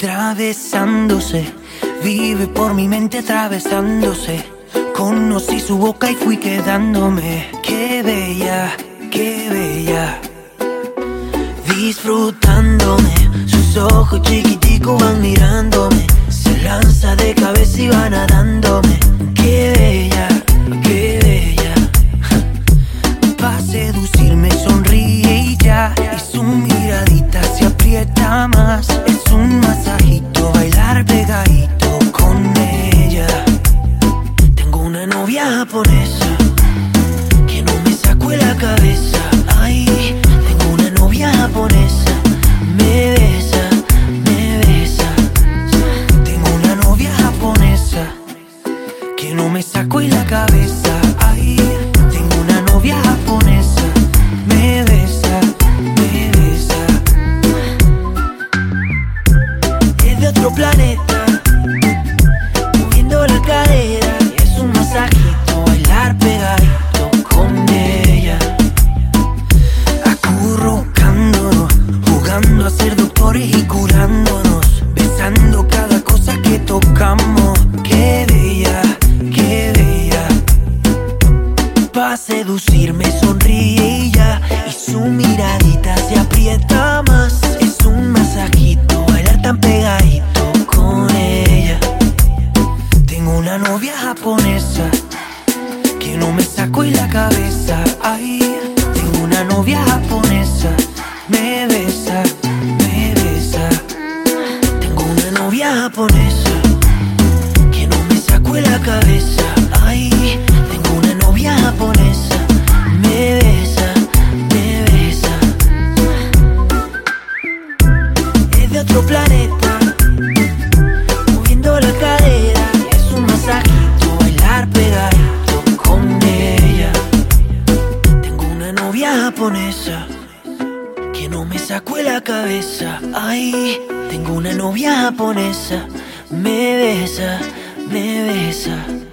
atravesándose, vive por mi mente atravesándose. Conocí su boca y fui quedándome. Qué bella, qué bella. Disfrutándome, sus ojos chiquiticos van mirándome. Se lanza de cabeza y va nadándome. Qué bella, qué bella. Pa' seducirme sonríe y ya. Y su miradita se aprieta más. Es un masajito, bailar pegadito con ella. Tengo una novia japonesa que no me sacó de la cabeza. Ay, tengo una novia japonesa, me besa, me besa. Tengo una novia japonesa que no me sacó de la cabeza. Ay, tengo una novia japonesa, me besa, me besa. Es de otro planeta, moviendo la cadera. Es un masajito, bailar pegadito con ella. Acurrucándonos, jugando a ser doctores y curándonos, besando cada cosa que tocamos. Qué bella, qué bella. Pa' seducirme sonríe y ya. Y su miradita se aprieta más. Es un masajito, bailar tan pegadito con ella. Tengo una novia japonesa que no me sacó de la cabeza. Ay, tengo una novia japonesa, me besa, me besa. Tengo una novia japonesa que no me sacó de la cabeza. Ay, tengo una novia japonesa, me besa, me besa. Es de otro planeta, moviendo la cadera. Es un masajito, bailar pegadito con ella. Tengo una novia japonesa que no me sacó de la cabeza. Ay, tengo una novia japonesa, me besa, me besa.